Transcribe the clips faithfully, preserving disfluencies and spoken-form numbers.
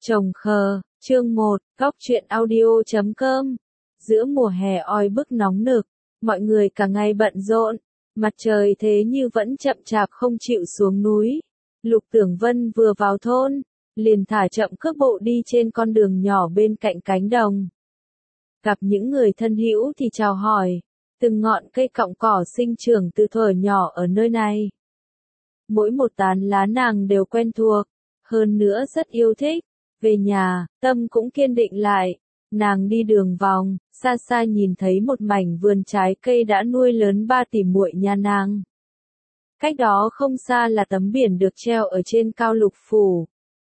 Trồng khờ, chương một, góc truyện audio chấm com. Giữa mùa hè oi bức nóng nực, mọi người cả ngày bận rộn, mặt trời thế như vẫn chậm chạp không chịu xuống núi. Lục Tưởng Vân vừa vào thôn, liền thả chậm cước bộ đi trên con đường nhỏ bên cạnh cánh đồng. Gặp những người thân hữu thì chào hỏi, từng ngọn cây cọng cỏ sinh trưởng từ thuở nhỏ ở nơi này. Mỗi một tán lá nàng đều quen thuộc, hơn nữa rất yêu thích. Về nhà, tâm cũng kiên định lại, nàng đi đường vòng, xa xa nhìn thấy một mảnh vườn trái cây đã nuôi lớn ba tỷ muội nhà nàng. Cách đó không xa là tấm biển được treo ở trên cao lục phủ.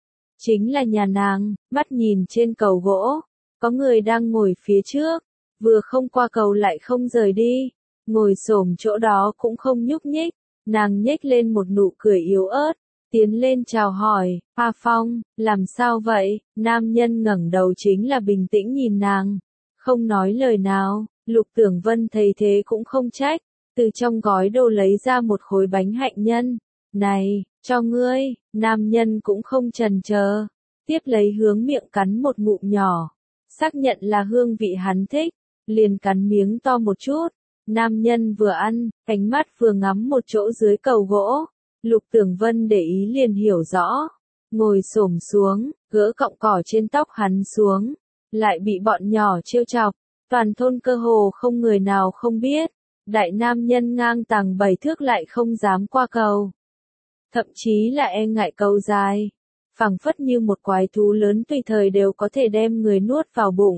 Chính là nhà nàng, mắt nhìn trên cầu gỗ, có người đang ngồi phía trước, vừa không qua cầu lại không rời đi, ngồi xổm chỗ đó cũng không nhúc nhích, nàng nhếch lên một nụ cười yếu ớt. Tiến lên chào hỏi, A Phong, làm sao vậy? Nam nhân ngẩng đầu chính là bình tĩnh nhìn nàng, không nói lời nào. Lục Tưởng Vân thấy thế cũng không trách, từ trong gói đồ lấy ra một khối bánh hạnh nhân. Này, cho ngươi. Nam nhân cũng không chần chờ, tiếp lấy hướng miệng cắn một ngụm nhỏ, xác nhận là hương vị hắn thích, liền cắn miếng to một chút. Nam nhân vừa ăn, ánh mắt vừa ngắm một chỗ dưới cầu gỗ. Lục Tưởng Vân để ý liền hiểu rõ, ngồi xổm xuống, gỡ cọng cỏ trên tóc hắn xuống, lại bị bọn nhỏ trêu chọc, toàn thôn cơ hồ không người nào không biết, đại nam nhân ngang tàng bảy thước lại không dám qua cầu. Thậm chí là e ngại cầu dài, phảng phất như một quái thú lớn tùy thời đều có thể đem người nuốt vào bụng.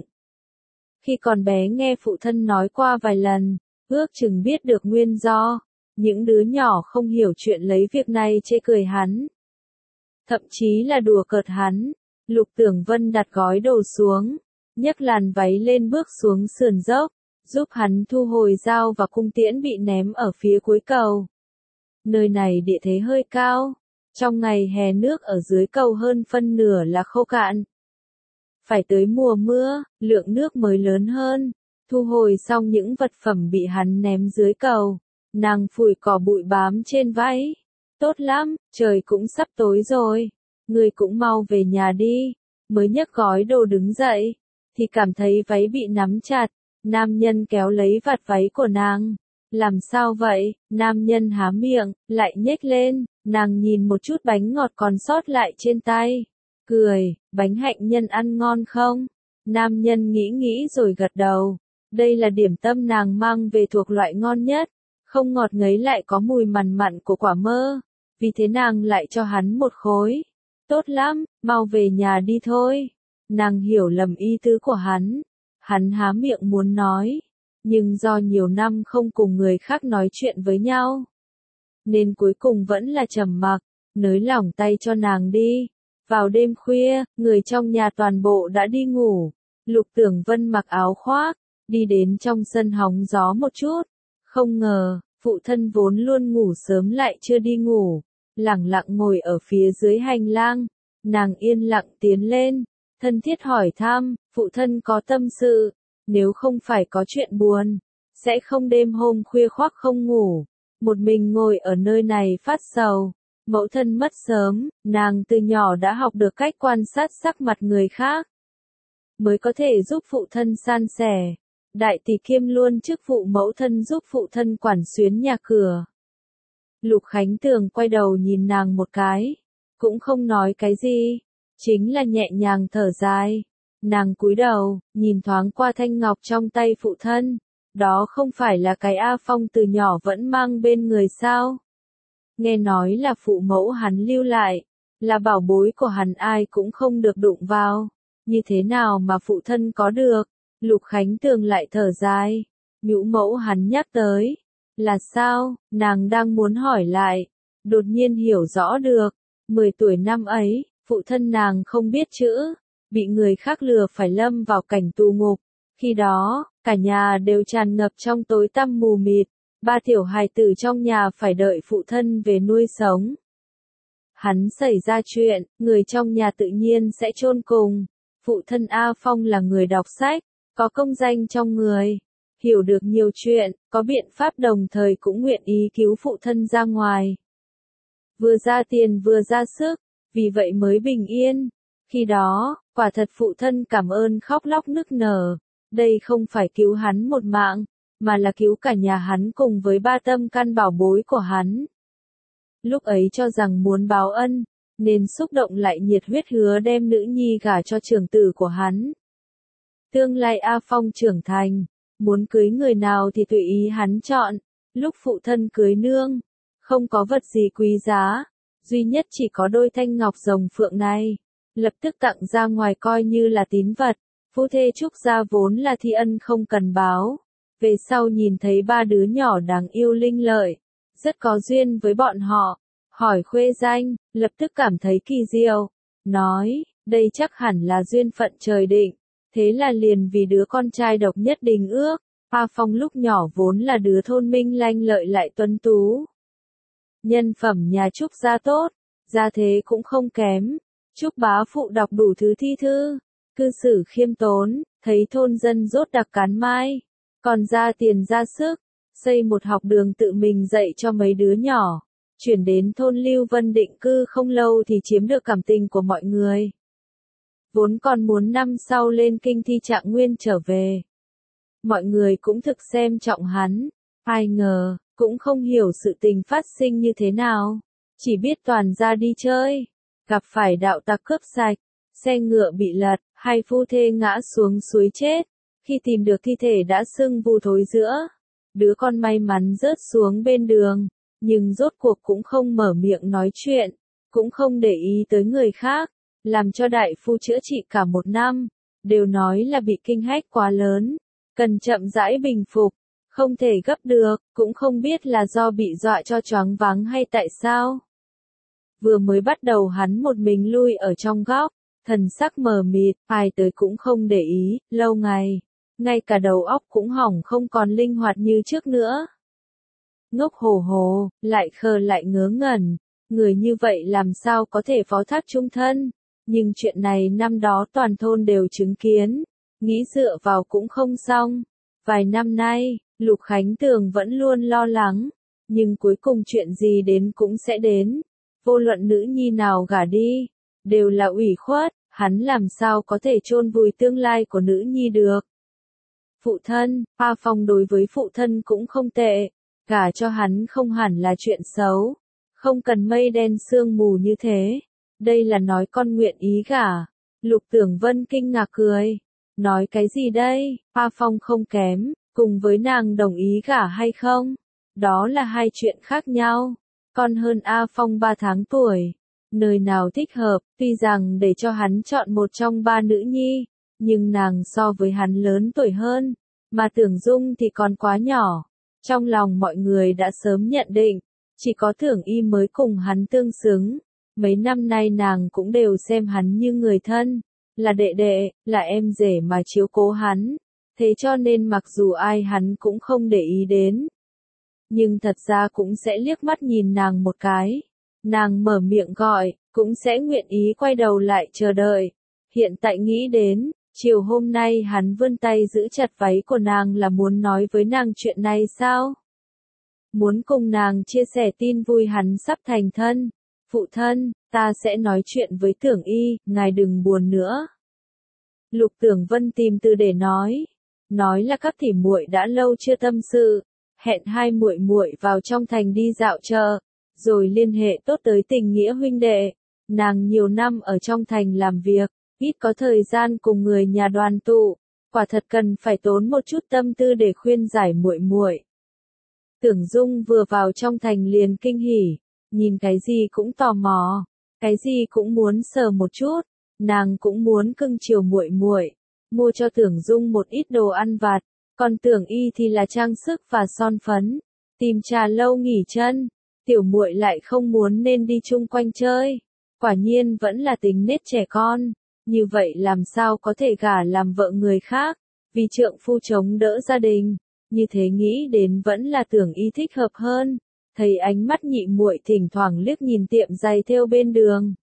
Khi còn bé nghe phụ thân nói qua vài lần, ước chừng biết được nguyên do. Những đứa nhỏ không hiểu chuyện lấy việc này chê cười hắn. Thậm chí là đùa cợt hắn. Lục Tưởng Vân đặt gói đồ xuống, nhấc làn váy lên bước xuống sườn dốc, giúp hắn thu hồi dao và cung tiễn bị ném ở phía cuối cầu. Nơi này địa thế hơi cao, trong ngày hè nước ở dưới cầu hơn phân nửa là khô cạn. Phải tới mùa mưa, lượng nước mới lớn hơn, thu hồi xong những vật phẩm bị hắn ném dưới cầu. Nàng phủi cỏ bụi bám trên váy. Tốt lắm, trời cũng sắp tối rồi. Người cũng mau về nhà đi. Mới nhấc gói đồ đứng dậy, thì cảm thấy váy bị nắm chặt. Nam nhân kéo lấy vạt váy của nàng. Làm sao vậy? Nam nhân há miệng, lại nhếch lên. Nàng nhìn một chút bánh ngọt còn sót lại trên tay. Cười, bánh hạnh nhân ăn ngon không? Nam nhân nghĩ nghĩ rồi gật đầu. Đây là điểm tâm nàng mang về thuộc loại ngon nhất. Không ngọt ngấy lại có mùi mằn mặn của quả mơ, vì thế nàng lại cho hắn một khối. Tốt lắm, mau về nhà đi thôi. Nàng hiểu lầm ý tứ của hắn, hắn há miệng muốn nói, nhưng do nhiều năm không cùng người khác nói chuyện với nhau, nên cuối cùng vẫn là trầm mặc, nới lỏng tay cho nàng đi. Vào đêm khuya, người trong nhà toàn bộ đã đi ngủ, Lục Tưởng Vân mặc áo khoác, đi đến trong sân hóng gió một chút. Không ngờ, phụ thân vốn luôn ngủ sớm lại chưa đi ngủ, lẳng lặng ngồi ở phía dưới hành lang, nàng yên lặng tiến lên, thân thiết hỏi thăm, phụ thân có tâm sự, nếu không phải có chuyện buồn, sẽ không đêm hôm khuya khoác không ngủ, một mình ngồi ở nơi này phát sầu. Mẫu thân mất sớm, nàng từ nhỏ đã học được cách quan sát sắc mặt người khác, mới có thể giúp phụ thân san sẻ. Đại tỷ kiêm luôn chức vụ mẫu thân giúp phụ thân quản xuyến nhà cửa. Lục Khánh Tường quay đầu nhìn nàng một cái, cũng không nói cái gì, chính là nhẹ nhàng thở dài. Nàng cúi đầu, nhìn thoáng qua thanh ngọc trong tay phụ thân, đó không phải là cái A Phong từ nhỏ vẫn mang bên người sao? Nghe nói là phụ mẫu hắn lưu lại, là bảo bối của hắn ai cũng không được đụng vào, như thế nào mà phụ thân có được? Lục Khánh Tường lại thở dài, nhũ mẫu hắn nhắc tới, là sao, nàng đang muốn hỏi lại, đột nhiên hiểu rõ được, mười tuổi năm ấy, phụ thân nàng không biết chữ, bị người khác lừa phải lâm vào cảnh tù ngục, khi đó, cả nhà đều tràn ngập trong tối tăm mù mịt, ba tiểu hài tử trong nhà phải đợi phụ thân về nuôi sống. Hắn xảy ra chuyện, người trong nhà tự nhiên sẽ chôn cùng, phụ thân A Phong là người đọc sách, có công danh trong người, hiểu được nhiều chuyện, có biện pháp đồng thời cũng nguyện ý cứu phụ thân ra ngoài. Vừa ra tiền vừa ra sức, vì vậy mới bình yên. Khi đó, quả thật phụ thân cảm ơn khóc lóc nức nở, đây không phải cứu hắn một mạng, mà là cứu cả nhà hắn cùng với ba tâm can bảo bối của hắn. Lúc ấy cho rằng muốn báo ân, nên xúc động lại nhiệt huyết hứa đem nữ nhi gả cho trưởng tử của hắn. Tương lai A Phong trưởng thành, muốn cưới người nào thì tùy ý hắn chọn, lúc phụ thân cưới nương, không có vật gì quý giá, duy nhất chỉ có đôi thanh ngọc rồng phượng này, lập tức tặng ra ngoài coi như là tín vật, phu thê Trúc gia vốn là thi ân không cần báo, về sau nhìn thấy ba đứa nhỏ đáng yêu linh lợi, rất có duyên với bọn họ, hỏi khuê danh, lập tức cảm thấy kỳ diệu, nói, đây chắc hẳn là duyên phận trời định, thế là liền vì đứa con trai độc nhất đình ước, A Phong lúc nhỏ vốn là đứa thôn minh lanh lợi lại tuấn tú. Nhân phẩm nhà Trúc gia tốt, gia thế cũng không kém, Trúc bá phụ đọc đủ thứ thi thư, cư xử khiêm tốn, thấy thôn dân rốt đặc cán mai, còn ra tiền ra sức, xây một học đường tự mình dạy cho mấy đứa nhỏ, chuyển đến thôn Lưu Vân định cư không lâu thì chiếm được cảm tình của mọi người. Vốn còn muốn năm sau lên kinh thi trạng nguyên trở về. Mọi người cũng thực xem trọng hắn, ai ngờ, cũng không hiểu sự tình phát sinh như thế nào, chỉ biết toàn ra đi chơi, gặp phải đạo tặc cướp sạch, xe ngựa bị lật, hai phu thê ngã xuống suối chết, khi tìm được thi thể đã sưng vù thối giữa, đứa con may mắn rớt xuống bên đường, nhưng rốt cuộc cũng không mở miệng nói chuyện, cũng không để ý tới người khác, làm cho đại phu chữa trị cả một năm, đều nói là bị kinh hách quá lớn, cần chậm rãi bình phục, không thể gấp được, cũng không biết là do bị dọa cho choáng váng hay tại sao. Vừa mới bắt đầu hắn một mình lui ở trong góc, thần sắc mờ mịt, ai tới cũng không để ý, lâu ngày, ngay cả đầu óc cũng hỏng không còn linh hoạt như trước nữa. Ngốc hồ hồ, lại khờ lại ngớ ngẩn, người như vậy làm sao có thể phó thác chung thân, nhưng chuyện này năm đó toàn thôn đều chứng kiến, nghĩ dựa vào cũng không xong. Vài năm nay, Lục Khánh Tường vẫn luôn lo lắng, nhưng cuối cùng chuyện gì đến cũng sẽ đến, vô luận nữ nhi nào gả đi, đều là ủy khuất, hắn làm sao có thể chôn vùi tương lai của nữ nhi được. Phụ thân, A Phong đối với phụ thân cũng không tệ, gả cho hắn không hẳn là chuyện xấu, không cần mây đen sương mù như thế, đây là nói con nguyện ý gả. Lục Tưởng Vân kinh ngạc cười, nói cái gì đây, A Phong không kém, cùng với nàng đồng ý gả hay không, đó là hai chuyện khác nhau, con hơn A Phong ba tháng tuổi, nơi nào thích hợp, tuy rằng để cho hắn chọn một trong ba nữ nhi, nhưng nàng so với hắn lớn tuổi hơn, mà Tưởng Dung thì còn quá nhỏ, trong lòng mọi người đã sớm nhận định, chỉ có Tưởng Y mới cùng hắn tương xứng, mấy năm nay nàng cũng đều xem hắn như người thân, là đệ đệ, là em rể mà chiếu cố hắn, thế cho nên mặc dù ai hắn cũng không để ý đến. Nhưng thật ra cũng sẽ liếc mắt nhìn nàng một cái, nàng mở miệng gọi, cũng sẽ nguyện ý quay đầu lại chờ đợi. Hiện tại nghĩ đến, chiều hôm nay hắn vươn tay giữ chặt váy của nàng là muốn nói với nàng chuyện này sao? Muốn cùng nàng chia sẻ tin vui hắn sắp thành thân. Phụ thân, ta sẽ nói chuyện với Tưởng Y, ngài đừng buồn nữa. Lục Tưởng Vân tìm từ để nói, nói là các tỷ muội đã lâu chưa tâm sự, hẹn hai muội muội vào trong thành đi dạo chợ, rồi liên hệ tốt tới tình nghĩa huynh đệ. Nàng nhiều năm ở trong thành làm việc, ít có thời gian cùng người nhà đoàn tụ, quả thật cần phải tốn một chút tâm tư để khuyên giải muội muội. Tưởng Dung vừa vào trong thành liền kinh hỉ, nhìn cái gì cũng tò mò, cái gì cũng muốn sờ một chút, nàng cũng muốn cưng chiều muội muội, mua cho Tưởng Dung một ít đồ ăn vặt, còn Tưởng Y thì là trang sức và son phấn, tìm trà lâu nghỉ chân, tiểu muội lại không muốn nên đi chung quanh chơi, quả nhiên vẫn là tính nết trẻ con, như vậy làm sao có thể gả làm vợ người khác, vì trượng phu chống đỡ gia đình, như thế nghĩ đến vẫn là Tưởng Y thích hợp hơn. Thấy ánh mắt nhị muội thỉnh thoảng liếc nhìn tiệm giày thêu bên đường.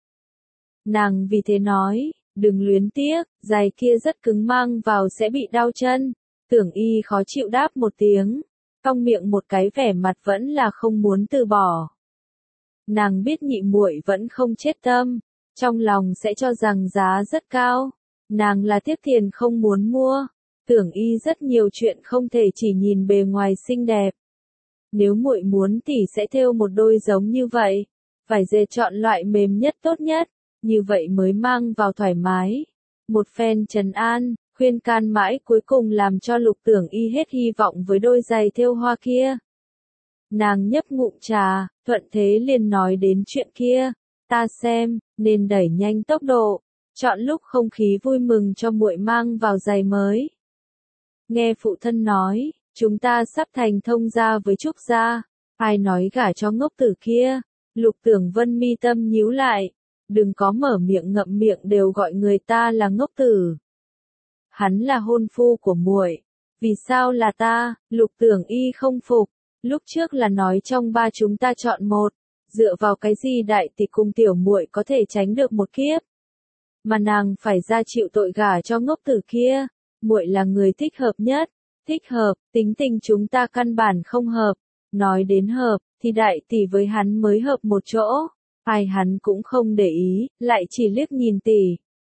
Nàng vì thế nói, đừng luyến tiếc, giày kia rất cứng mang vào sẽ bị đau chân. Tưởng Y khó chịu đáp một tiếng, cong miệng một cái vẻ mặt vẫn là không muốn từ bỏ. Nàng biết nhị muội vẫn không chết tâm, trong lòng sẽ cho rằng giá rất cao. Nàng là tiếc tiền không muốn mua. Tưởng Y rất nhiều chuyện không thể chỉ nhìn bề ngoài xinh đẹp. Nếu muội muốn tỷ sẽ thêu một đôi giống như vậy, vải dệt chọn loại mềm nhất tốt nhất, như vậy mới mang vào thoải mái. Một phen trấn an, khuyên can mãi cuối cùng làm cho Lục Tưởng Y hết hy vọng với đôi giày thêu hoa kia. Nàng nhấp ngụm trà, thuận thế liền nói đến chuyện kia, ta xem, nên đẩy nhanh tốc độ, chọn lúc không khí vui mừng cho muội mang vào giày mới. Nghe phụ thân nói, chúng ta sắp thành thông gia với Trúc gia, ai nói gả cho ngốc tử kia, Lục Tưởng Vân mi tâm nhíu lại, đừng có mở miệng ngậm miệng đều gọi người ta là ngốc tử. Hắn là hôn phu của muội, vì sao là ta? Lục Tưởng Y không phục, lúc trước là nói trong ba chúng ta chọn một, dựa vào cái gì đại tỷ cùng tiểu muội có thể tránh được một kiếp, mà nàng phải ra chịu tội gả cho ngốc tử kia. Muội là người thích hợp nhất, thích hợp, tính tình chúng ta căn bản không hợp, nói đến hợp, thì đại tỷ với hắn mới hợp một chỗ, ai hắn cũng không để ý, lại chỉ liếc nhìn tỷ.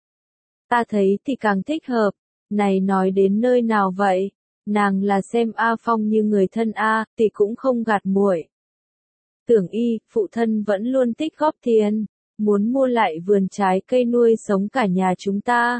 Ta thấy thì càng thích hợp, này nói đến nơi nào vậy, nàng là xem A Phong như người thân A, tỷ cũng không gạt muội. Tưởng Y, phụ thân vẫn luôn tích góp tiền, muốn mua lại vườn trái cây nuôi sống cả nhà chúng ta.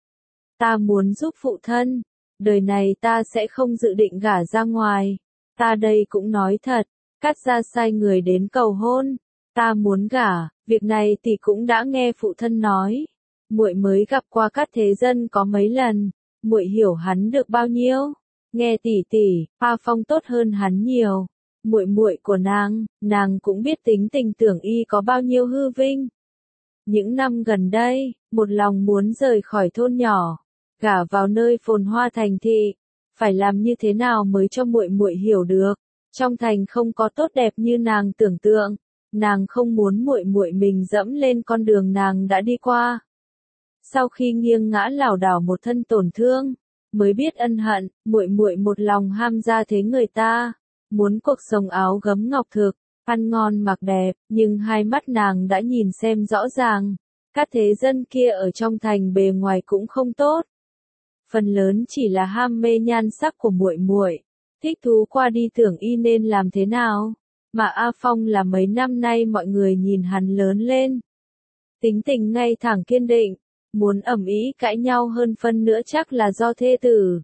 Ta muốn giúp phụ thân, đời này ta sẽ không dự định gả ra ngoài. Ta đây cũng nói thật, cắt ra sai người đến cầu hôn. Ta muốn gả, việc này tỷ cũng đã nghe phụ thân nói. Muội mới gặp qua Cát Thế Dân có mấy lần, muội hiểu hắn được bao nhiêu. Nghe tỷ tỷ, A Phong tốt hơn hắn nhiều. Muội muội của nàng, nàng cũng biết tính tình Tưởng Y có bao nhiêu hư vinh. Những năm gần đây, một lòng muốn rời khỏi thôn nhỏ, gả vào nơi phồn hoa thành thị, phải làm như thế nào mới cho muội muội hiểu được, trong thành không có tốt đẹp như nàng tưởng tượng, nàng không muốn muội muội mình dẫm lên con đường nàng đã đi qua. Sau khi nghiêng ngã lảo đảo một thân tổn thương, mới biết ân hận, muội muội một lòng ham gia thế người ta, muốn cuộc sống áo gấm ngọc thực, ăn ngon mặc đẹp, nhưng hai mắt nàng đã nhìn xem rõ ràng, Cát Thế Dân kia ở trong thành bề ngoài cũng không tốt. Phần lớn chỉ là ham mê nhan sắc của muội muội, thích thú qua đi Tưởng Y nên làm thế nào, mà A Phong là mấy năm nay mọi người nhìn hắn lớn lên. Tính tình ngay thẳng kiên định, muốn ầm ĩ cãi nhau hơn phân nữa chắc là do thê tử.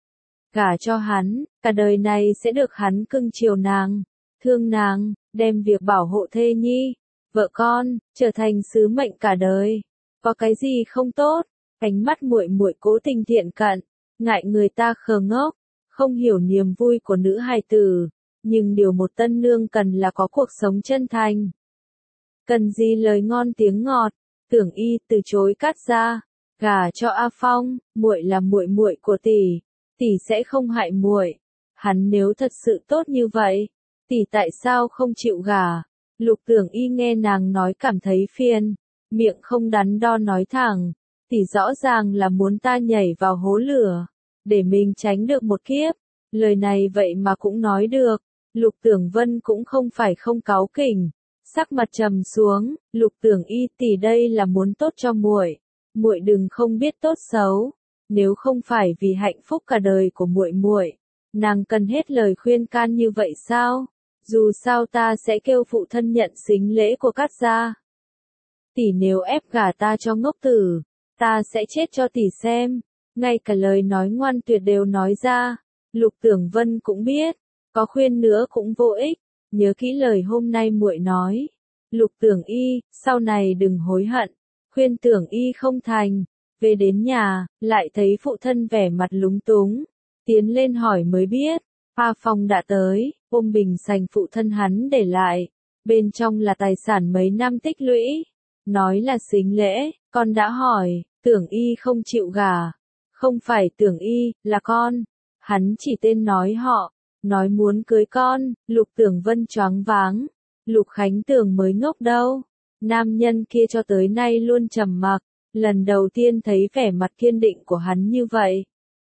Gả cho hắn, cả đời này sẽ được hắn cưng chiều nàng, thương nàng, đem việc bảo hộ thê nhi, vợ con, trở thành sứ mệnh cả đời. Có cái gì không tốt? Ánh mắt muội muội cố tình thiện cận, ngại người ta khờ ngốc, không hiểu niềm vui của nữ hài tử, nhưng điều một tân nương cần là có cuộc sống chân thành. Cần gì lời ngon tiếng ngọt, Tưởng Y từ chối cắt ra, gả cho A Phong, muội là muội muội của tỷ, tỷ sẽ không hại muội. Hắn nếu thật sự tốt như vậy, tỷ tại sao không chịu gả? Lục Tưởng Y nghe nàng nói cảm thấy phiền, miệng không đắn đo nói thẳng, tỷ rõ ràng là muốn ta nhảy vào hố lửa, để mình tránh được một kiếp. Lời này vậy mà cũng nói được. Lục Tưởng Vân cũng không phải không cáu kỉnh, sắc mặt trầm xuống, Lục Tưởng Y tỷ đây là muốn tốt cho muội, muội đừng không biết tốt xấu, nếu không phải vì hạnh phúc cả đời của muội muội, nàng cần hết lời khuyên can như vậy sao? Dù sao ta sẽ kêu phụ thân nhận sính lễ của Cát gia. Tỷ nếu ép gả ta cho ngốc tử, ta sẽ chết cho tỷ xem. Ngay cả lời nói ngoan tuyệt đều nói ra. Lục Tưởng Vân cũng biết, có khuyên nữa cũng vô ích, nhớ kỹ lời hôm nay muội nói. Lục Tưởng Y, sau này đừng hối hận. Khuyên Tưởng Y không thành, về đến nhà, lại thấy phụ thân vẻ mặt lúng túng, tiến lên hỏi mới biết, A Phong đã tới, ôm bình sành phụ thân hắn để lại, bên trong là tài sản mấy năm tích lũy, nói là sính lễ, con đã hỏi, Tưởng Y không chịu gả, không phải Tưởng Y, là con, hắn chỉ tên nói họ, nói muốn cưới con. Lục Tưởng Vân choáng váng, Lục Khánh Tường mới ngốc đâu, nam nhân kia cho tới nay luôn trầm mặc, lần đầu tiên thấy vẻ mặt kiên định của hắn như vậy.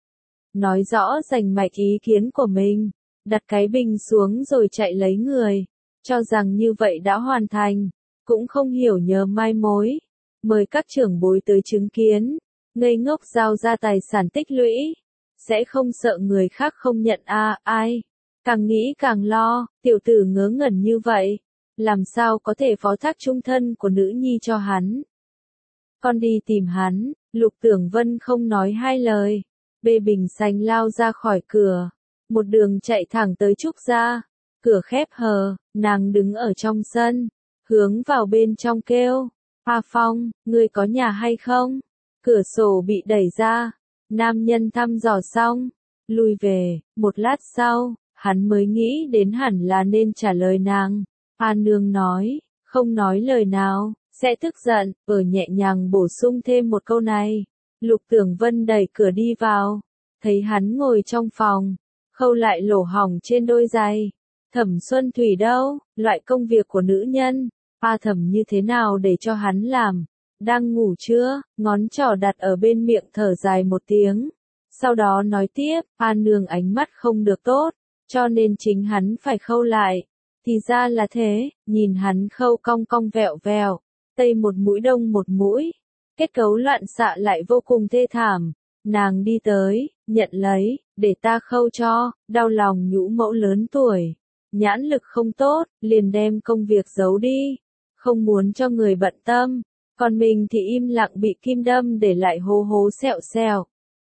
Nói rõ rành mạch ý kiến của mình, đặt cái bình xuống rồi chạy lấy người, cho rằng như vậy đã hoàn thành, cũng không hiểu nhớ mai mối. mời các trưởng bối tới chứng kiến, ngây ngốc giao ra tài sản tích lũy, sẽ không sợ người khác không nhận a à, ai. Càng nghĩ càng lo, tiểu tử ngớ ngẩn như vậy, làm sao có thể phó thác chung thân của nữ nhi cho hắn. Con đi tìm hắn, Lục Tưởng Vân không nói hai lời, bê bình xanh lao ra khỏi cửa, một đường chạy thẳng tới Trúc gia, cửa khép hờ, nàng đứng ở trong sân, hướng vào bên trong kêu, A Phong, ngươi có nhà hay không? Cửa sổ bị đẩy ra, nam nhân thăm dò xong, lui về, một lát sau, hắn mới nghĩ đến hẳn là nên trả lời nàng. A Nương nói, không nói lời nào, sẽ tức giận, ở nhẹ nhàng bổ sung thêm một câu này. Lục Tưởng Vân đẩy cửa đi vào, thấy hắn ngồi trong phòng, khâu lại lỗ hổng trên đôi giày. Thẩm Xuân Thủy đâu, loại công việc của nữ nhân, A Thẩm như thế nào để cho hắn làm? Đang ngủ chưa? Ngón trỏ đặt ở bên miệng thở dài một tiếng. Sau đó nói tiếp, A Nương ánh mắt không được tốt, cho nên chính hắn phải khâu lại. Thì ra là thế, nhìn hắn khâu cong cong vẹo vẹo, tây một mũi đông một mũi, kết cấu loạn xạ lại vô cùng thê thảm. Nàng đi tới, nhận lấy, để ta khâu cho, đau lòng nhũ mẫu lớn tuổi, nhãn lực không tốt, liền đem công việc giấu đi, không muốn cho người bận tâm, còn mình thì im lặng bị kim đâm để lại hố hố sẹo sẹo.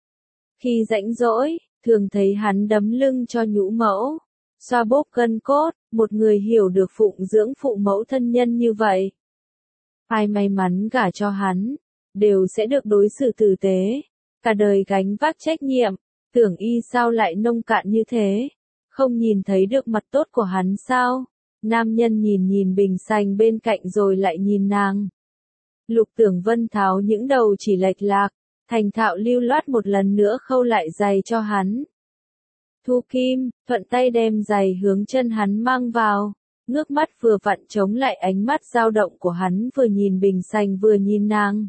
Khi rãnh rỗi, thường thấy hắn đấm lưng cho nhũ mẫu, xoa bóp gân cốt, một người hiểu được phụng dưỡng phụ mẫu thân nhân như vậy. Ai may mắn gả cho hắn, đều sẽ được đối xử tử tế, cả đời gánh vác trách nhiệm. Tưởng Y sao lại nông cạn như thế, không nhìn thấy được mặt tốt của hắn sao? Nam nhân nhìn nhìn bình xanh bên cạnh rồi lại nhìn nàng. Lục Tưởng Vân tháo những đầu chỉ lệch lạc, thành thạo lưu loát một lần nữa khâu lại giày cho hắn. Thu kim, thuận tay đem giày hướng chân hắn mang vào, ngước mắt vừa vặn chống lại ánh mắt dao động của hắn, vừa nhìn bình xanh vừa nhìn nàng.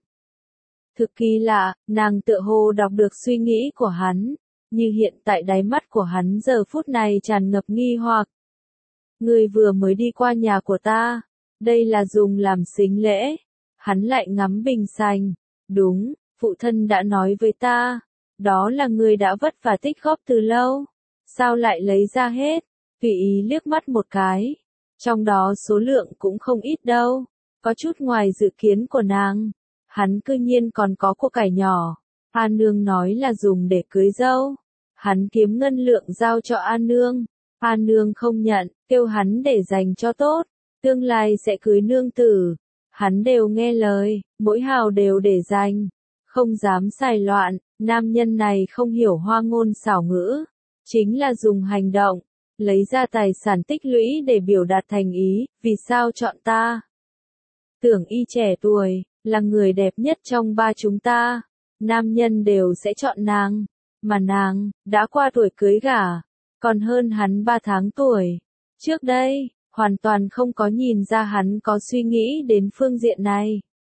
Thực kỳ lạ, nàng tựa hồ đọc được suy nghĩ của hắn, như hiện tại đáy mắt của hắn giờ phút này tràn ngập nghi hoặc. Ngươi vừa mới đi qua nhà của ta, đây là dùng làm sính lễ. Hắn lại ngắm bình xanh. Đúng, phụ thân đã nói với ta, đó là ngươi đã vất vả tích góp từ lâu. Sao lại lấy ra hết? Tùy ý liếc mắt một cái. Trong đó số lượng cũng không ít đâu, có chút ngoài dự kiến của nàng. Hắn cư nhiên còn có của cải nhỏ. A Nương nói là dùng để cưới dâu. Hắn kiếm ngân lượng giao cho A Nương. A Nương không nhận, kêu hắn để dành cho tốt, tương lai sẽ cưới nương tử. Hắn đều nghe lời, mỗi hào đều để dành, không dám xài loạn. Nam nhân này không hiểu hoa ngôn xảo ngữ, chính là dùng hành động, lấy ra tài sản tích lũy để biểu đạt thành ý. Vì sao chọn ta? Tưởng Y trẻ tuổi, là người đẹp nhất trong ba chúng ta, nam nhân đều sẽ chọn nàng, mà nàng đã qua tuổi cưới gả, còn hơn hắn ba tháng tuổi. Trước đây, hoàn toàn không có nhìn ra hắn có suy nghĩ đến phương diện này.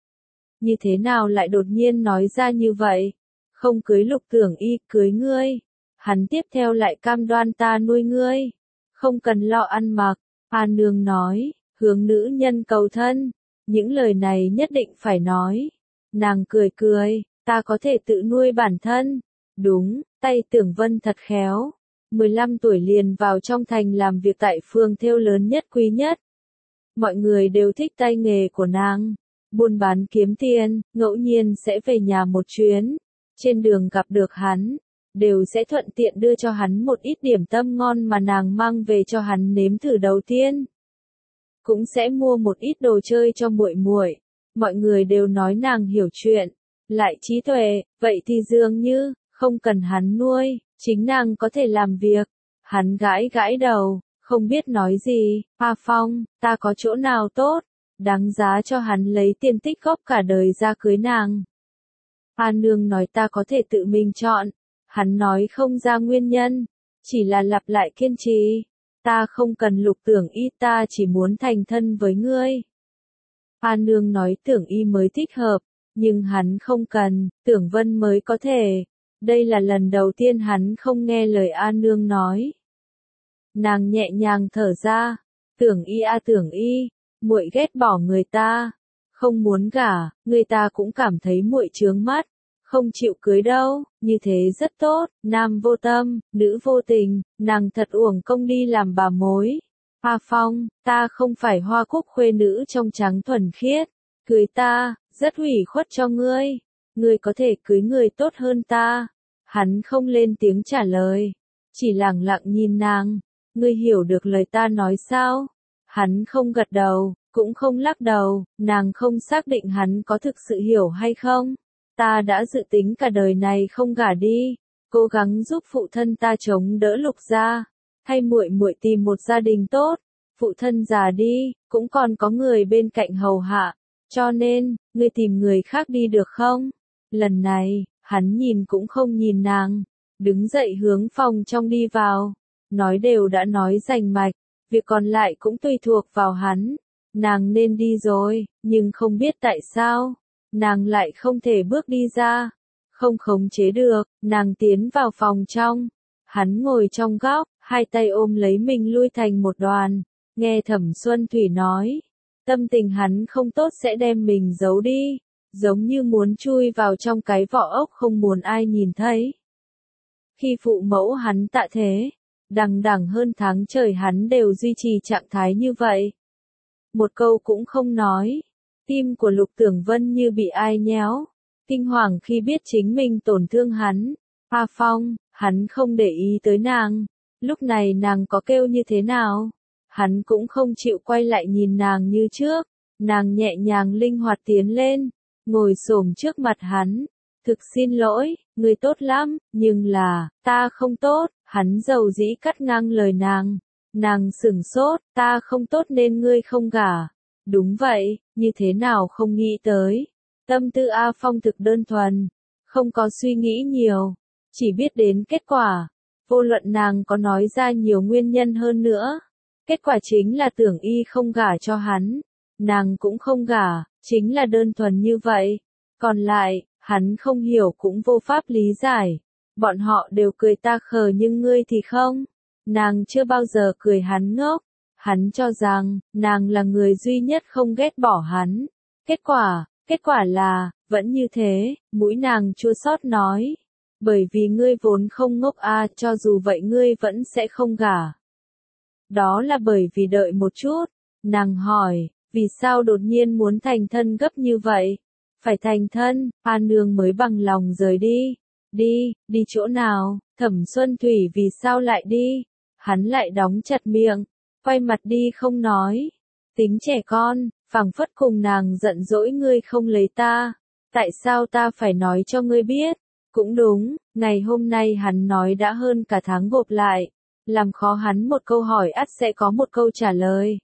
Như thế nào lại đột nhiên nói ra như vậy? Không cưới Lục Tưởng Y, cưới ngươi. Hắn tiếp theo lại cam đoan ta nuôi ngươi, không cần lo ăn mặc. A Nương nói, hướng nữ nhân cầu thân, những lời này nhất định phải nói. Nàng cười cười, ta có thể tự nuôi bản thân. Đúng, tay Tưởng Vân thật khéo. mười lăm tuổi liền vào trong thành làm việc tại phường thêu lớn nhất quý nhất. Mọi người đều thích tay nghề của nàng. Buôn bán kiếm tiền, ngẫu nhiên sẽ về nhà một chuyến. Trên đường gặp được hắn, đều sẽ thuận tiện đưa cho hắn một ít điểm tâm ngon mà nàng mang về cho hắn nếm thử đầu tiên. Cũng sẽ mua một ít đồ chơi cho muội muội. Mọi người đều nói nàng hiểu chuyện, lại trí tuệ, vậy thì dường như không cần hắn nuôi, chính nàng có thể làm việc. Hắn gãi gãi đầu, không biết nói gì. A Phong, ta có chỗ nào tốt, đáng giá cho hắn lấy tiền tích góp cả đời ra cưới nàng. A Nương nói ta có thể tự mình chọn. Hắn nói không ra nguyên nhân, chỉ là lặp lại kiên trì. Ta không cần Lục Tưởng Y, ta chỉ muốn thành thân với ngươi. A Nương nói Tưởng Y mới thích hợp, nhưng hắn không cần, Tưởng Vân mới có thể. Đây là lần đầu tiên hắn không nghe lời A Nương nói. Nàng nhẹ nhàng thở ra, Tưởng Y a Tưởng Y, muội ghét bỏ người ta, Không muốn gả, người ta cũng cảm thấy muội chướng mắt, không chịu cưới đâu, như thế rất tốt, nam vô tâm, nữ vô tình, nàng thật uổng công đi làm bà mối. A Phong, ta không phải Hoa Cúc khuê nữ trong trắng thuần khiết, cưới ta, rất ủy khuất cho ngươi, ngươi có thể cưới người tốt hơn ta. Hắn không lên tiếng trả lời, chỉ lặng lặng nhìn nàng, ngươi hiểu được lời ta nói sao? Hắn không gật đầu, cũng không lắc đầu, nàng không xác định hắn có thực sự hiểu hay không. Ta đã dự tính cả đời này không gả đi, cố gắng giúp phụ thân ta chống đỡ Lục gia, thay muội muội tìm một gia đình tốt, phụ thân già đi, cũng còn có người bên cạnh hầu hạ, cho nên, ngươi tìm người khác đi được không? Lần này, hắn nhìn cũng không nhìn nàng, đứng dậy hướng phòng trong đi vào, nói đều đã nói rành mạch, việc còn lại cũng tùy thuộc vào hắn. Nàng nên đi rồi, nhưng không biết tại sao, nàng lại không thể bước đi ra, không khống chế được, nàng tiến vào phòng trong, hắn ngồi trong góc, hai tay ôm lấy mình lui thành một đoàn, nghe Thẩm Xuân Thủy nói, tâm tình hắn không tốt sẽ đem mình giấu đi, giống như muốn chui vào trong cái vỏ ốc không muốn ai nhìn thấy. Khi phụ mẫu hắn tạ thế, đằng đằng hơn tháng trời hắn đều duy trì trạng thái như vậy. Một câu cũng không nói, tim của Lục Tưởng Vân như bị ai nhéo, kinh hoàng khi biết chính mình tổn thương hắn. A Phong, hắn không để ý tới nàng, lúc này nàng có kêu như thế nào, hắn cũng không chịu quay lại nhìn nàng như trước, nàng nhẹ nhàng linh hoạt tiến lên, ngồi xổm trước mặt hắn, thực xin lỗi, ngươi tốt lắm, nhưng là, ta không tốt, hắn dầu dĩ cắt ngang lời nàng, nàng sửng sốt, ta không tốt nên ngươi không gả. Đúng vậy, như thế nào không nghĩ tới. Tâm tư A Phong thực đơn thuần, không có suy nghĩ nhiều, chỉ biết đến kết quả. Vô luận nàng có nói ra nhiều nguyên nhân hơn nữa. Kết quả chính là Tưởng Y không gả cho hắn, nàng cũng không gả, chính là đơn thuần như vậy. Còn lại, hắn không hiểu cũng vô pháp lý giải. Bọn họ đều cười ta khờ nhưng ngươi thì không. Nàng chưa bao giờ cười hắn ngốc. Hắn cho rằng, nàng là người duy nhất không ghét bỏ hắn. Kết quả, kết quả là, vẫn như thế, mũi nàng chua xót nói. Bởi vì ngươi vốn không ngốc a, cho dù vậy ngươi vẫn sẽ không gả. Đó là bởi vì đợi một chút. Nàng hỏi, vì sao đột nhiên muốn thành thân gấp như vậy? Phải thành thân, A Nương mới bằng lòng rời đi. Đi, đi chỗ nào? Thẩm Xuân Thủy vì sao lại đi? Hắn lại đóng chặt miệng, quay mặt đi không nói. Tính trẻ con, phảng phất cùng nàng giận dỗi ngươi không lấy ta. Tại sao ta phải nói cho ngươi biết? Cũng đúng, ngày hôm nay hắn nói đã hơn cả tháng gộp lại. Làm khó hắn một câu hỏi ắt sẽ có một câu trả lời.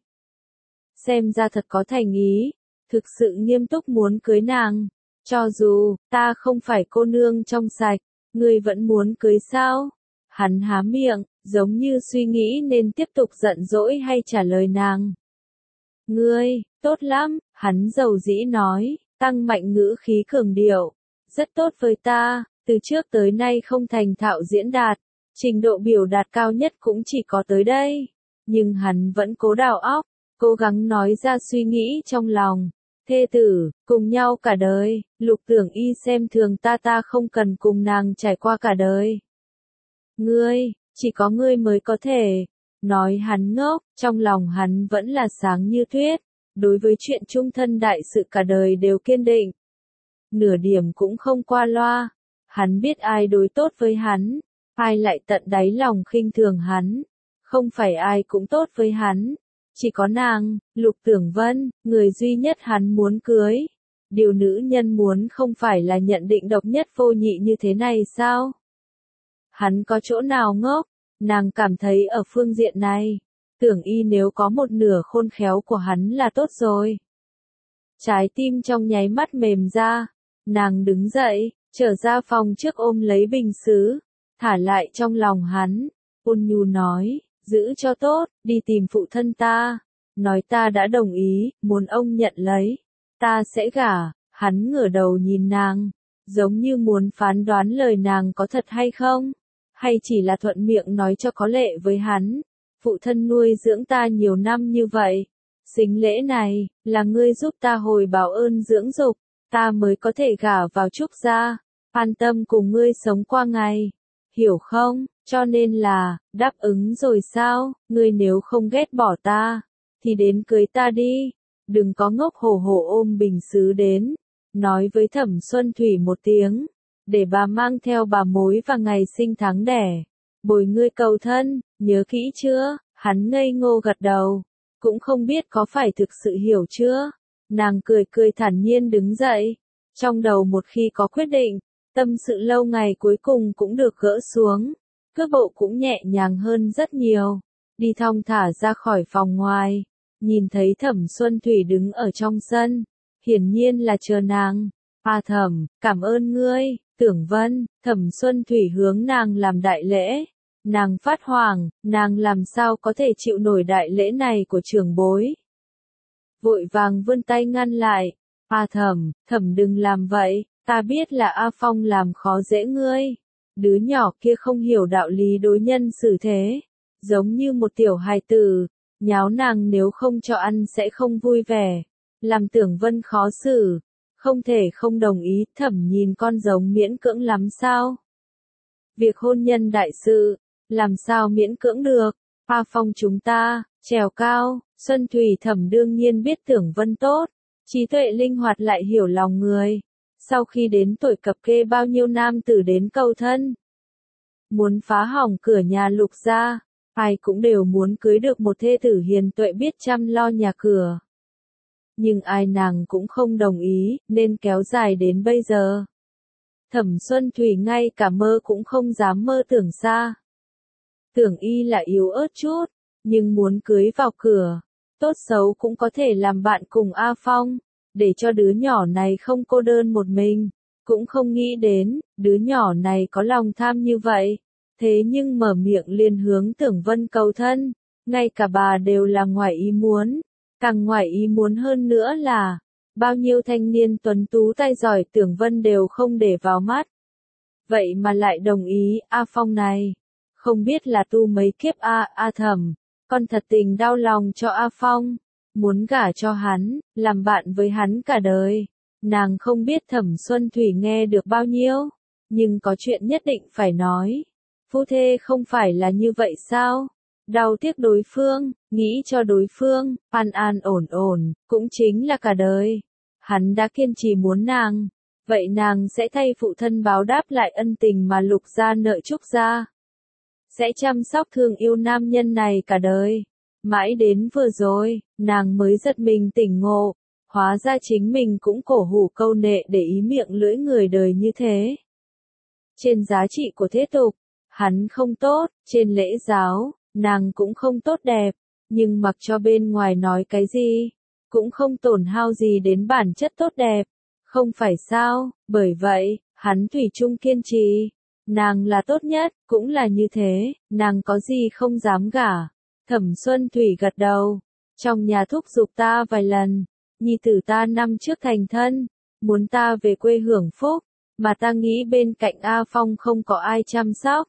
Xem ra thật có thành ý, thực sự nghiêm túc muốn cưới nàng. Cho dù, ta không phải cô nương trong sạch, ngươi vẫn muốn cưới sao? Hắn há miệng, giống như suy nghĩ nên tiếp tục giận dỗi hay trả lời nàng. Ngươi, tốt lắm, hắn dầu dĩ nói, tăng mạnh ngữ khí cường điệu. Rất tốt với ta, từ trước tới nay không thành thạo diễn đạt, trình độ biểu đạt cao nhất cũng chỉ có tới đây. Nhưng hắn vẫn cố đào óc, cố gắng nói ra suy nghĩ trong lòng. Thê tử, cùng nhau cả đời, Lục Tưởng Y xem thường ta ta không cần cùng nàng trải qua cả đời. Ngươi, chỉ có ngươi mới có thể. Nói hắn ngốc, trong lòng hắn vẫn là sáng như tuyết. Đối với chuyện chung thân đại sự cả đời đều kiên định. Nửa điểm cũng không qua loa. Hắn biết ai đối tốt với hắn, ai lại tận đáy lòng khinh thường hắn. Không phải ai cũng tốt với hắn. Chỉ có nàng, Lục Tưởng Vân, người duy nhất hắn muốn cưới. Điều nữ nhân muốn không phải là nhận định độc nhất vô nhị như thế này sao? Hắn có chỗ nào ngốc? Nàng cảm thấy ở phương diện này, Tưởng Y nếu có một nửa khôn khéo của hắn là tốt rồi. Trái tim trong nháy mắt mềm ra, nàng đứng dậy, trở ra phòng trước ôm lấy bình sứ, thả lại trong lòng hắn, ôn nhu nói, giữ cho tốt, đi tìm phụ thân ta, nói ta đã đồng ý, muốn ông nhận lấy, ta sẽ gả. Hắn ngửa đầu nhìn nàng, giống như muốn phán đoán lời nàng có thật hay không, hay chỉ là thuận miệng nói cho có lệ với hắn. Phụ thân nuôi dưỡng ta nhiều năm như vậy, Sính lễ này, là ngươi giúp ta hồi báo ơn dưỡng dục, ta mới có thể gả vào Trúc gia, an tâm cùng ngươi sống qua ngày. Hiểu không? Cho nên là, đáp ứng rồi sao, ngươi nếu không ghét bỏ ta, thì đến cưới ta đi. Đừng có ngốc hổ hổ ôm bình sứ đến, nói với Thẩm Xuân Thủy một tiếng, để bà mang theo bà mối và ngày sinh tháng đẻ, bồi ngươi cầu thân, nhớ kỹ chưa? Hắn ngây ngô gật đầu, cũng không biết có phải thực sự hiểu chưa. Nàng cười cười thản nhiên đứng dậy, trong đầu một khi có quyết định, tâm sự lâu ngày cuối cùng cũng được gỡ xuống, cước bộ cũng nhẹ nhàng hơn rất nhiều, đi thong thả ra khỏi phòng ngoài. Nhìn thấy Thẩm Xuân Thủy đứng ở trong sân, hiển nhiên là chờ nàng. A Thẩm, cảm ơn ngươi, Tưởng Vân. Thẩm Xuân Thủy hướng nàng làm đại lễ. Nàng phát hoảng, nàng làm sao có thể chịu nổi đại lễ này của trưởng bối. Vội vàng vươn tay ngăn lại. A Thẩm, Thẩm đừng làm vậy, ta biết là A Phong làm khó dễ ngươi. Đứa nhỏ kia không hiểu đạo lý đối nhân xử thế, giống như một tiểu hài tử. Nháo nàng nếu không cho ăn sẽ không vui vẻ, làm Tưởng Vân khó xử, không thể không đồng ý. Thẩm nhìn con giống miễn cưỡng lắm sao? Việc hôn nhân đại sự, làm sao miễn cưỡng được? A Phong chúng ta, trèo cao. Xuân Thủy Thẩm đương nhiên biết Tưởng Vân tốt, trí tuệ linh hoạt lại hiểu lòng người. Sau khi đến tuổi cập kê bao nhiêu nam tử đến cầu thân, muốn phá hỏng cửa nhà Lục gia. Ai cũng đều muốn cưới được một thê tử hiền tuệ biết chăm lo nhà cửa. Nhưng ai nàng cũng không đồng ý, nên kéo dài đến bây giờ. Thẩm Xuân Thủy ngay cả mơ cũng không dám mơ tưởng xa. Tưởng y là yếu ớt chút, nhưng muốn cưới vào cửa, tốt xấu cũng có thể làm bạn cùng A Phong, để cho đứa nhỏ này không cô đơn một mình. Cũng không nghĩ đến, đứa nhỏ này có lòng tham như vậy. Thế nhưng mở miệng liền hướng Tưởng Vân cầu thân, ngay cả bà đều là ngoài ý muốn, càng ngoài ý muốn hơn nữa là, bao nhiêu thanh niên tuấn tú tay giỏi Tưởng Vân đều không để vào mắt. Vậy mà lại đồng ý. A Phong này, không biết là tu mấy kiếp A, A Thẩm, con thật tình đau lòng cho A Phong, muốn gả cho hắn, làm bạn với hắn cả đời. Nàng không biết Thẩm Xuân Thủy nghe được bao nhiêu, nhưng có chuyện nhất định phải nói. Phu thê không phải là như vậy sao? Đau tiếc đối phương, nghĩ cho đối phương, an an ổn ổn, cũng chính là cả đời. Hắn đã kiên trì muốn nàng, vậy nàng sẽ thay phụ thân báo đáp lại ân tình mà Lục gia nợ Trúc gia. Sẽ chăm sóc thương yêu nam nhân này cả đời. Mãi đến vừa rồi, nàng mới giật mình tỉnh ngộ, hóa ra chính mình cũng cổ hủ câu nệ để ý miệng lưỡi người đời như thế. Trên giá trị của thế tục, hắn không tốt, trên lễ giáo, nàng cũng không tốt đẹp, nhưng mặc cho bên ngoài nói cái gì, cũng không tổn hao gì đến bản chất tốt đẹp, không phải sao? Bởi vậy, hắn thủy chung kiên trì, nàng là tốt nhất, cũng là như thế, nàng có gì không dám gả. Thẩm Xuân Thủy gật đầu, trong nhà thúc giục ta vài lần, nhi tử ta năm trước thành thân, muốn ta về quê hưởng phúc, mà ta nghĩ bên cạnh A Phong không có ai chăm sóc.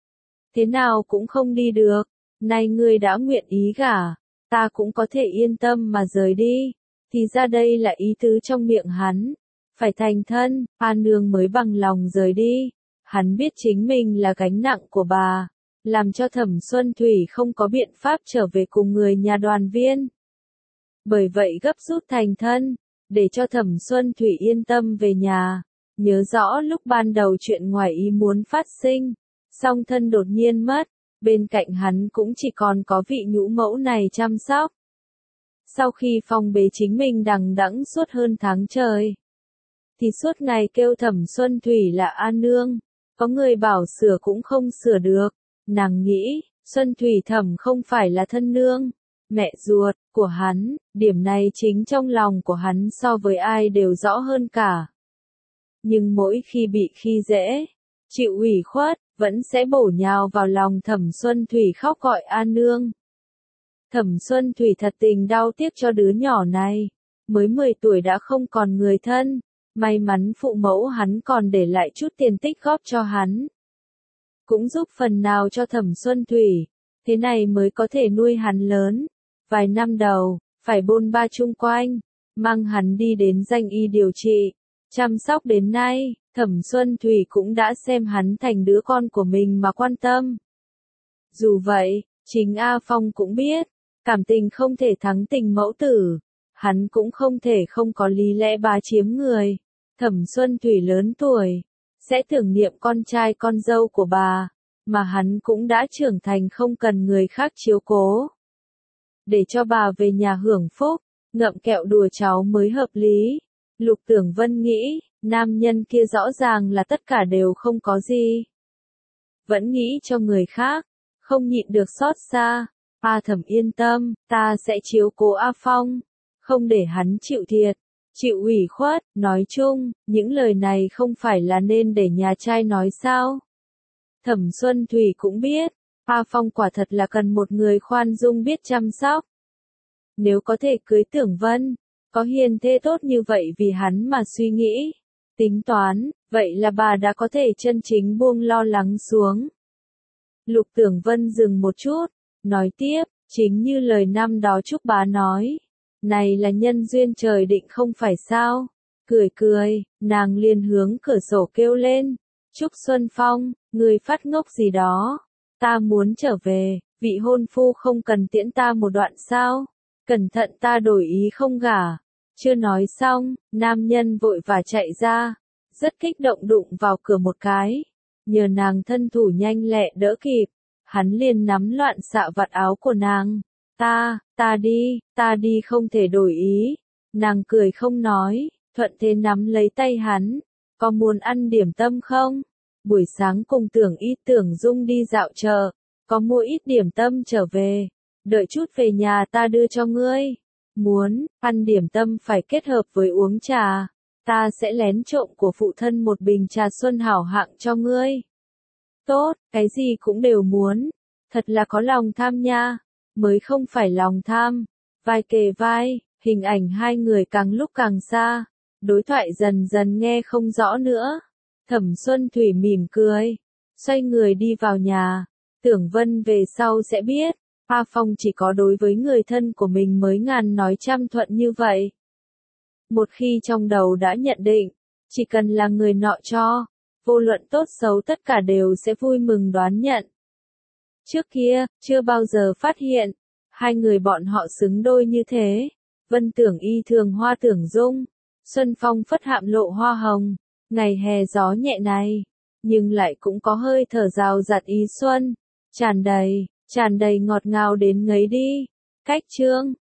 Thế nào cũng không đi được, nay ngươi đã nguyện ý gả, ta cũng có thể yên tâm mà rời đi. Thì ra đây là ý tứ trong miệng hắn, phải thành thân, A Nương mới bằng lòng rời đi. Hắn biết chính mình là gánh nặng của bà, làm cho Thẩm Xuân Thủy không có biện pháp trở về cùng người nhà đoàn viên. Bởi vậy gấp rút thành thân, để cho Thẩm Xuân Thủy yên tâm về nhà. Nhớ rõ lúc ban đầu chuyện ngoài ý muốn phát sinh, song thân đột nhiên mất, bên cạnh hắn cũng chỉ còn có vị nhũ mẫu này chăm sóc. Sau khi phong bế chính mình đằng đẵng suốt hơn tháng trời, thì suốt ngày kêu Thẩm Xuân Thủy là A Nương, có người bảo sửa cũng không sửa được. Nàng nghĩ, Xuân Thủy Thẩm không phải là thân nương, mẹ ruột của hắn, điểm này chính trong lòng của hắn so với ai đều rõ hơn cả. Nhưng mỗi khi bị khi dễ, chịu ủy khuất, vẫn sẽ bổ nhào vào lòng Thẩm Xuân Thủy khóc gọi A Nương. Thẩm Xuân Thủy thật tình đau tiếc cho đứa nhỏ này, mới mười tuổi đã không còn người thân, may mắn phụ mẫu hắn còn để lại chút tiền tích góp cho hắn. Cũng giúp phần nào cho Thẩm Xuân Thủy, thế này mới có thể nuôi hắn lớn. Vài năm đầu, phải bôn ba chung quanh, mang hắn đi đến danh y điều trị, chăm sóc đến nay, Thẩm Xuân Thủy cũng đã xem hắn thành đứa con của mình mà quan tâm. Dù vậy, chính A Phong cũng biết, cảm tình không thể thắng tình mẫu tử, hắn cũng không thể không có lý lẽ bá chiếm người. Thẩm Xuân Thủy lớn tuổi, sẽ tưởng niệm con trai con dâu của bà, mà hắn cũng đã trưởng thành không cần người khác chiếu cố. Để cho bà về nhà hưởng phúc, ngậm kẹo đùa cháu mới hợp lý. Lục Tưởng Vân nghĩ, nam nhân kia rõ ràng là tất cả đều không có gì. Vẫn nghĩ cho người khác, không nhịn được xót xa. A Thẩm yên tâm, ta sẽ chiếu cố A Phong, không để hắn chịu thiệt, chịu ủy khuất. Nói chung, những lời này không phải là nên để nhà trai nói sao. Thẩm Xuân Thủy cũng biết, A Phong quả thật là cần một người khoan dung biết chăm sóc. Nếu có thể cưới Tưởng Vân, có hiền thê tốt như vậy vì hắn mà suy nghĩ, tính toán, vậy là bà đã có thể chân chính buông lo lắng xuống. Lục Tưởng Vân dừng một chút, nói tiếp, chính như lời năm đó Trúc bá nói, này là nhân duyên trời định không phải sao. Cười cười, nàng liền hướng cửa sổ kêu lên, Trúc Xuân Phong, người phát ngốc gì đó, ta muốn trở về, vị hôn phu không cần tiễn ta một đoạn sao, cẩn thận ta đổi ý không gả. Chưa nói xong, nam nhân vội vã chạy ra, rất kích động đụng vào cửa một cái, nhờ nàng thân thủ nhanh lẹ đỡ kịp, hắn liền nắm loạn xạ vạt áo của nàng, ta, ta đi, ta đi không thể đổi ý, nàng cười không nói, thuận thế nắm lấy tay hắn, có muốn ăn điểm tâm không? Buổi sáng cùng Tưởng Y Tưởng Dung đi dạo chợ, có mua ít điểm tâm trở về, đợi chút về nhà ta đưa cho ngươi. Muốn, ăn điểm tâm phải kết hợp với uống trà, ta sẽ lén trộm của phụ thân một bình trà xuân hảo hạng cho ngươi. Tốt, cái gì cũng đều muốn, thật là có lòng tham nha, mới không phải lòng tham. Vai kề vai, hình ảnh hai người càng lúc càng xa, đối thoại dần dần nghe không rõ nữa. Thẩm Xuân Thủy mỉm cười, xoay người đi vào nhà, Tưởng Vân về sau sẽ biết. A Phong chỉ có đối với người thân của mình mới ngàn nói trăm thuận như vậy. Một khi trong đầu đã nhận định, chỉ cần là người nọ cho, vô luận tốt xấu tất cả đều sẽ vui mừng đón nhận. Trước kia, chưa bao giờ phát hiện, hai người bọn họ xứng đôi như thế. Vân Tưởng Y thường hoa Tưởng Dung, Xuân Phong phất hạm lộ hoa hồng, ngày hè gió nhẹ này, nhưng lại cũng có hơi thở rào rạt ý xuân, tràn đầy. Tràn đầy ngọt ngào đến ngấy đi. Cách chương